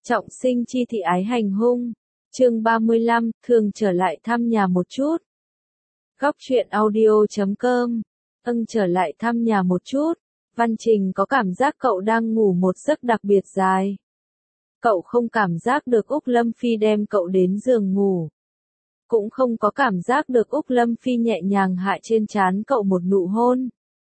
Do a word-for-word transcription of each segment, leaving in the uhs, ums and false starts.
Trọng sinh chi thị ái hành hung. Chương ba mươi lăm, thường trở lại thăm nhà một chút. Góc truyện audio chấm com. Ưng trở lại thăm nhà một chút. Văn Trình có cảm giác cậu đang ngủ một giấc đặc biệt dài. Cậu không cảm giác được Úc Lâm Phi đem cậu đến giường ngủ. Cũng không có cảm giác được Úc Lâm Phi nhẹ nhàng hạ trên trán cậu một nụ hôn.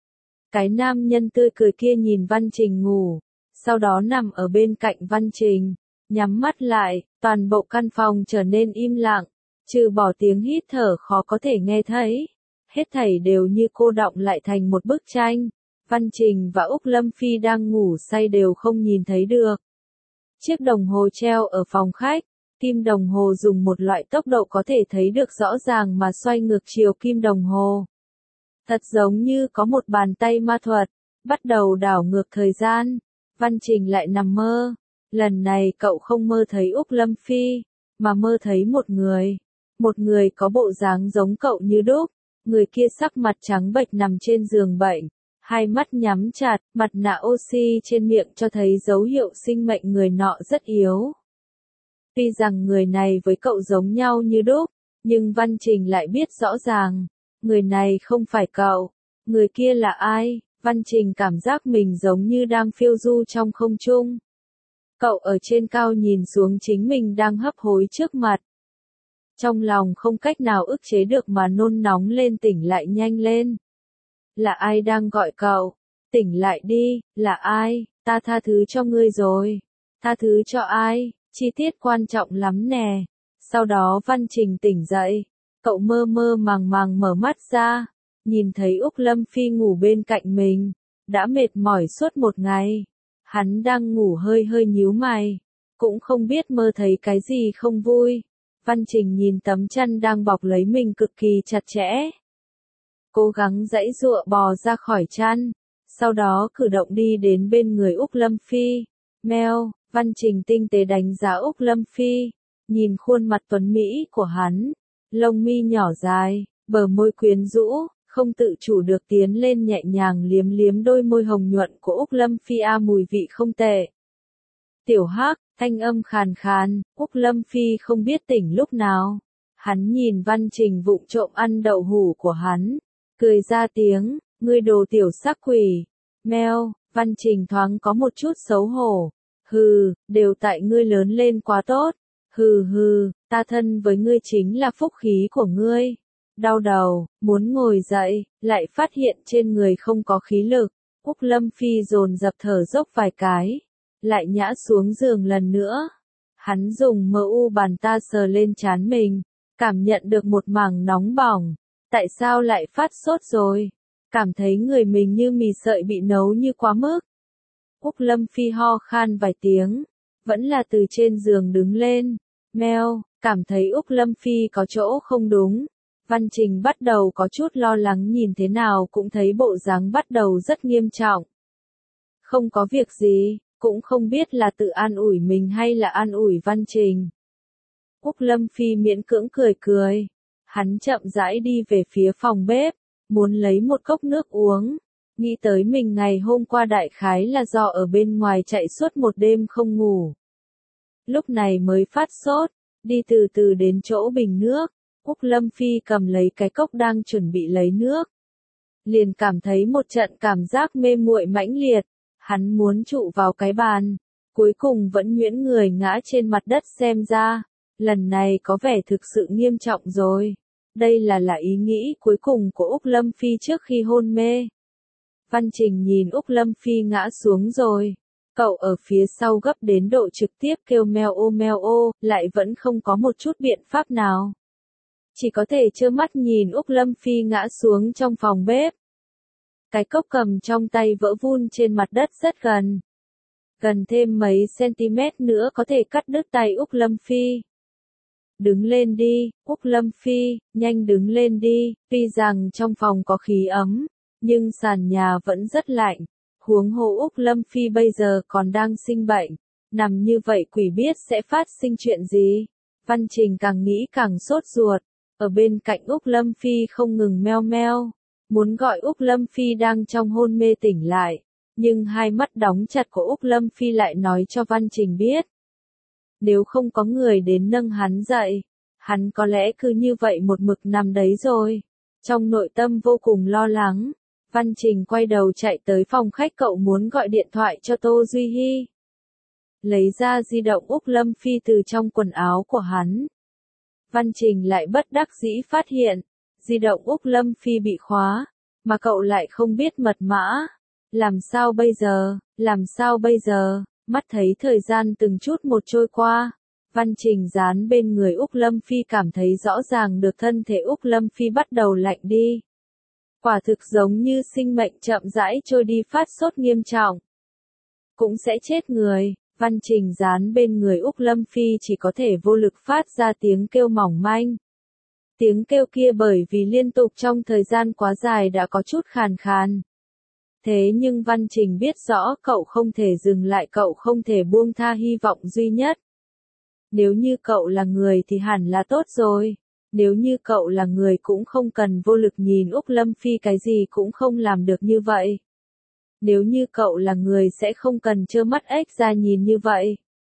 Cái nam nhân tươi cười kia nhìn Văn Trình ngủ, sau đó nằm ở bên cạnh Văn Trình, nhắm mắt lại, toàn bộ căn phòng trở nên im lặng, trừ bỏ tiếng hít thở khó có thể nghe thấy. Hết thảy đều như cô đọng lại thành một bức tranh, Văn Trình và Úc Lâm Phi đang ngủ say đều không nhìn thấy được. Chiếc đồng hồ treo ở phòng khách, kim đồng hồ dùng một loại tốc độ có thể thấy được rõ ràng mà xoay ngược chiều kim đồng hồ. Thật giống như có một bàn tay ma thuật, bắt đầu đảo ngược thời gian. Văn Trình lại nằm mơ. Lần này cậu không mơ thấy Úc Lâm Phi, mà mơ thấy một người. Một người có bộ dáng giống cậu như đúc. Người kia sắc mặt trắng bệch nằm trên giường bệnh, hai mắt nhắm chặt, mặt nạ oxy trên miệng cho thấy dấu hiệu sinh mệnh người nọ rất yếu. Tuy rằng người này với cậu giống nhau như đúc, nhưng Văn Trình lại biết rõ ràng, người này không phải cậu. Người kia là ai? Văn Trình cảm giác mình giống như đang phiêu du trong không trung. Cậu ở trên cao nhìn xuống chính mình đang hấp hối trước mặt. Trong lòng không cách nào ức chế được mà nôn nóng lên, tỉnh lại nhanh lên. Là ai đang gọi cậu? Tỉnh lại đi, là ai? Ta tha thứ cho ngươi rồi. Tha thứ cho ai? Chi tiết quan trọng lắm nè. Sau đó Văn Trình tỉnh dậy. Cậu mơ mơ màng màng mở mắt ra. Nhìn thấy Úc Lâm Phi ngủ bên cạnh mình. Đã mệt mỏi suốt một ngày. Hắn đang ngủ hơi hơi nhíu mày. Cũng không biết mơ thấy cái gì không vui. Văn Trình nhìn tấm chăn đang bọc lấy mình cực kỳ chặt chẽ. Cố gắng giãy giụa bò ra khỏi chăn. Sau đó cử động đi đến bên người Úc Lâm Phi. Meo, Văn Trình tinh tế đánh giá Úc Lâm Phi. Nhìn khuôn mặt tuấn mỹ của hắn. Lông mi nhỏ dài, bờ môi quyến rũ. Không tự chủ được tiến lên nhẹ nhàng liếm liếm đôi môi hồng nhuận của Úc Lâm Phi. A mùi vị không tệ. Tiểu Hắc, thanh âm khàn khàn, Úc Lâm Phi không biết tỉnh lúc nào. Hắn nhìn Văn Trình vụng trộm ăn đậu hủ của hắn, cười ra tiếng, ngươi đồ tiểu sắc quỷ. Meo, Văn Trình thoáng có một chút xấu hổ. Hừ, đều tại ngươi lớn lên quá tốt. Hừ hừ, ta thân với ngươi chính là phúc khí của ngươi. Đau đầu, muốn ngồi dậy, lại phát hiện trên người không có khí lực. Úc Lâm Phi dồn dập thở dốc vài cái, lại nhã xuống giường lần nữa. Hắn dùng mờ u bàn ta sờ lên trán mình, cảm nhận được một mảng nóng bỏng. Tại sao lại phát sốt rồi? Cảm thấy người mình như mì sợi bị nấu như quá mức. Úc Lâm Phi ho khan vài tiếng, vẫn là từ trên giường đứng lên. Meo, cảm thấy Úc Lâm Phi có chỗ không đúng. Văn Trình bắt đầu có chút lo lắng, nhìn thế nào cũng thấy bộ dáng bắt đầu rất nghiêm trọng. Không có việc gì, cũng không biết là tự an ủi mình hay là an ủi Văn Trình. Úc Lâm Phi miễn cưỡng cười cười. Hắn chậm rãi đi về phía phòng bếp, muốn lấy một cốc nước uống. Nghĩ tới mình ngày hôm qua đại khái là do ở bên ngoài chạy suốt một đêm không ngủ. Lúc này mới phát sốt, đi từ từ đến chỗ bình nước. Úc Lâm Phi cầm lấy cái cốc đang chuẩn bị lấy nước. Liền cảm thấy một trận cảm giác mê muội mãnh liệt. Hắn muốn trụ vào cái bàn. Cuối cùng vẫn nhuyễn người ngã trên mặt đất, xem ra. Lần này có vẻ thực sự nghiêm trọng rồi. Đây là là ý nghĩ cuối cùng của Úc Lâm Phi trước khi hôn mê. Văn Trình nhìn Úc Lâm Phi ngã xuống rồi. Cậu ở phía sau gấp đến độ trực tiếp kêu meo ô meo ô, lại vẫn không có một chút biện pháp nào. Chỉ có thể trơ mắt nhìn Úc Lâm Phi ngã xuống trong phòng bếp. Cái cốc cầm trong tay vỡ vun trên mặt đất rất gần. Gần thêm mấy centimet nữa có thể cắt đứt tay Úc Lâm Phi. Đứng lên đi, Úc Lâm Phi, nhanh đứng lên đi. Tuy rằng trong phòng có khí ấm, nhưng sàn nhà vẫn rất lạnh. Huống hồ Úc Lâm Phi bây giờ còn đang sinh bệnh. Nằm như vậy quỷ biết sẽ phát sinh chuyện gì. Văn Trình càng nghĩ càng sốt ruột. Ở bên cạnh Úc Lâm Phi không ngừng meo meo. Muốn gọi Úc Lâm Phi đang trong hôn mê tỉnh lại. Nhưng hai mắt đóng chặt của Úc Lâm Phi lại nói cho Văn Trình biết. Nếu không có người đến nâng hắn dậy, hắn có lẽ cứ như vậy một mực nằm đấy rồi. Trong nội tâm vô cùng lo lắng, Văn Trình quay đầu chạy tới phòng khách, cậu muốn gọi điện thoại cho Tô Duy Hi. Lấy ra di động Úc Lâm Phi từ trong quần áo của hắn. Văn Trình lại bất đắc dĩ phát hiện, di động Úc Lâm Phi bị khóa, mà cậu lại không biết mật mã. Làm sao bây giờ, làm sao bây giờ, mắt thấy thời gian từng chút một trôi qua. Văn Trình dán bên người Úc Lâm Phi cảm thấy rõ ràng được thân thể Úc Lâm Phi bắt đầu lạnh đi. Quả thực giống như sinh mệnh chậm rãi trôi đi, phát sốt nghiêm trọng. Cũng sẽ chết người. Văn Trình dán bên người Úc Lâm Phi chỉ có thể vô lực phát ra tiếng kêu mỏng manh. Tiếng kêu kia bởi vì liên tục trong thời gian quá dài đã có chút khàn khàn. Thế nhưng Văn Trình biết rõ cậu không thể dừng lại, cậu không thể buông tha hy vọng duy nhất. Nếu như cậu là người thì hẳn là tốt rồi. Nếu như cậu là người cũng không cần vô lực nhìn Úc Lâm Phi cái gì cũng không làm được như vậy. Nếu như cậu là người sẽ không cần trơ mắt ếch ra nhìn như vậy.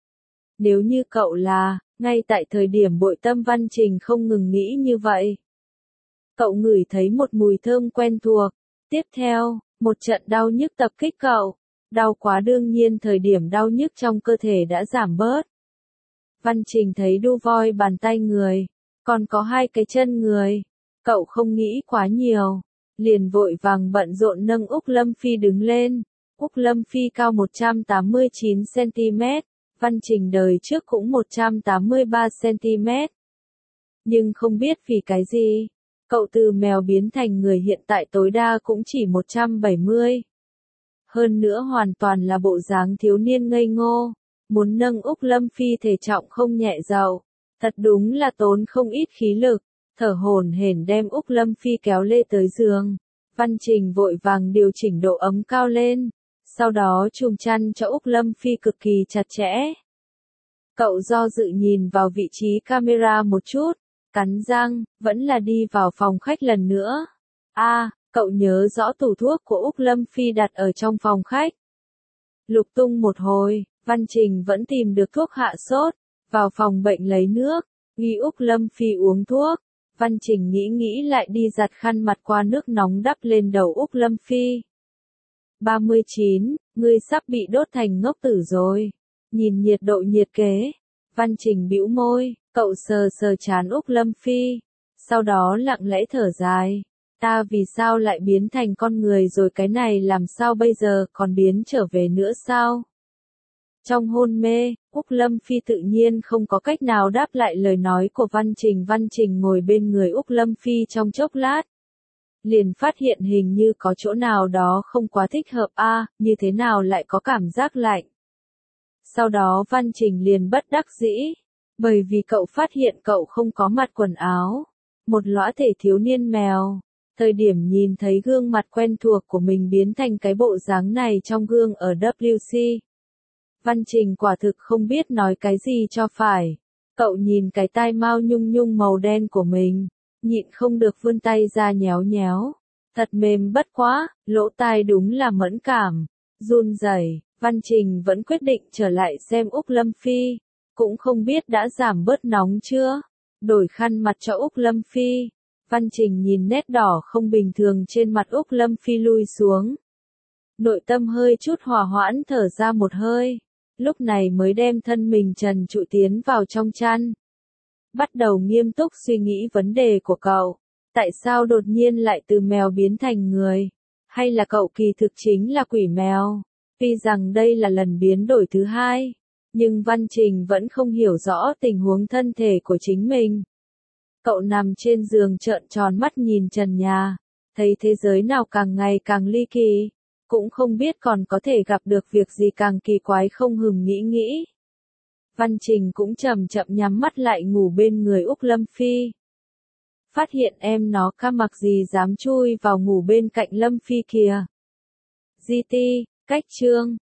Nếu như cậu là, ngay tại thời điểm bội tâm, Văn Trình không ngừng nghĩ như vậy. Cậu ngửi thấy một mùi thơm quen thuộc. Tiếp theo, một trận đau nhức tập kích cậu. Đau quá, đương nhiên thời điểm đau nhức trong cơ thể đã giảm bớt. Văn Trình thấy đu voi bàn tay người, còn có hai cái chân người. Cậu không nghĩ quá nhiều, liền vội vàng bận rộn nâng Úc Lâm Phi đứng lên. Úc Lâm Phi cao một trăm tám mươi chín xăng ti mét, Văn Trình đời trước cũng một trăm tám mươi ba xăng ti mét. Nhưng không biết vì cái gì, cậu từ mèo biến thành người hiện tại tối đa cũng chỉ một trăm bảy mươi. Hơn nữa hoàn toàn là bộ dáng thiếu niên ngây ngô. Muốn nâng Úc Lâm Phi thể trọng không nhẹ dầu, thật đúng là tốn không ít khí lực. Thở hổn hển đem Úc Lâm Phi kéo lê tới giường. Văn Trình vội vàng điều chỉnh độ ấm cao lên, sau đó chùm chăn cho Úc Lâm Phi cực kỳ chặt chẽ. Cậu do dự nhìn vào vị trí camera một chút, cắn răng, vẫn là đi vào phòng khách lần nữa. A, à, cậu nhớ rõ tủ thuốc của Úc Lâm Phi đặt ở trong phòng khách. Lục tung một hồi, Văn Trình vẫn tìm được thuốc hạ sốt, vào phòng bệnh lấy nước, ghi Úc Lâm Phi uống thuốc. Văn Trình nghĩ nghĩ lại đi giặt khăn mặt qua nước nóng đắp lên đầu Úc Lâm Phi. ba mươi chín, ngươi sắp bị đốt thành ngốc tử rồi. Nhìn nhiệt độ nhiệt kế. Văn Trình bĩu môi, cậu sờ sờ trán Úc Lâm Phi. Sau đó lặng lẽ thở dài. Ta vì sao lại biến thành con người rồi, cái này làm sao bây giờ, còn biến trở về nữa sao? Trong hôn mê, Úc Lâm Phi tự nhiên không có cách nào đáp lại lời nói của Văn Trình. Văn Trình ngồi bên người Úc Lâm Phi trong chốc lát. Liền phát hiện hình như có chỗ nào đó không quá thích hợp a, à, như thế nào lại có cảm giác lạnh. Sau đó Văn Trình liền bất đắc dĩ, bởi vì cậu phát hiện cậu không có mặc quần áo. Một lõa thể thiếu niên mèo. Thời điểm nhìn thấy gương mặt quen thuộc của mình biến thành cái bộ dáng này trong gương ở W C. Văn Trình quả thực không biết nói cái gì cho phải. Cậu nhìn cái tai mao nhung nhung màu đen của mình, nhịn không được vươn tay ra nhéo nhéo. Thật mềm bất quá, lỗ tai đúng là mẫn cảm, run rẩy. Văn Trình vẫn quyết định trở lại xem Úc Lâm Phi, cũng không biết đã giảm bớt nóng chưa. Đổi khăn mặt cho Úc Lâm Phi. Văn Trình nhìn nét đỏ không bình thường trên mặt Úc Lâm Phi lui xuống. Nội tâm hơi chút hòa hoãn, thở ra một hơi. Lúc này mới đem thân mình trần trụi tiến vào trong chăn. Bắt đầu nghiêm túc suy nghĩ vấn đề của cậu. Tại sao đột nhiên lại từ mèo biến thành người? Hay là cậu kỳ thực chính là quỷ mèo? Tuy rằng đây là lần biến đổi thứ hai, nhưng Văn Trình vẫn không hiểu rõ tình huống thân thể của chính mình. Cậu nằm trên giường trợn tròn mắt nhìn trần nhà, thấy thế giới nào càng ngày càng ly kỳ, cũng không biết còn có thể gặp được việc gì càng kỳ quái không ngừng nghĩ nghĩ. Văn Trình cũng chậm chậm nhắm mắt lại ngủ bên người Úc Lâm Phi. Phát hiện em nó ca mặc gì dám chui vào ngủ bên cạnh Lâm Phi kìa. giê tê, cách chương.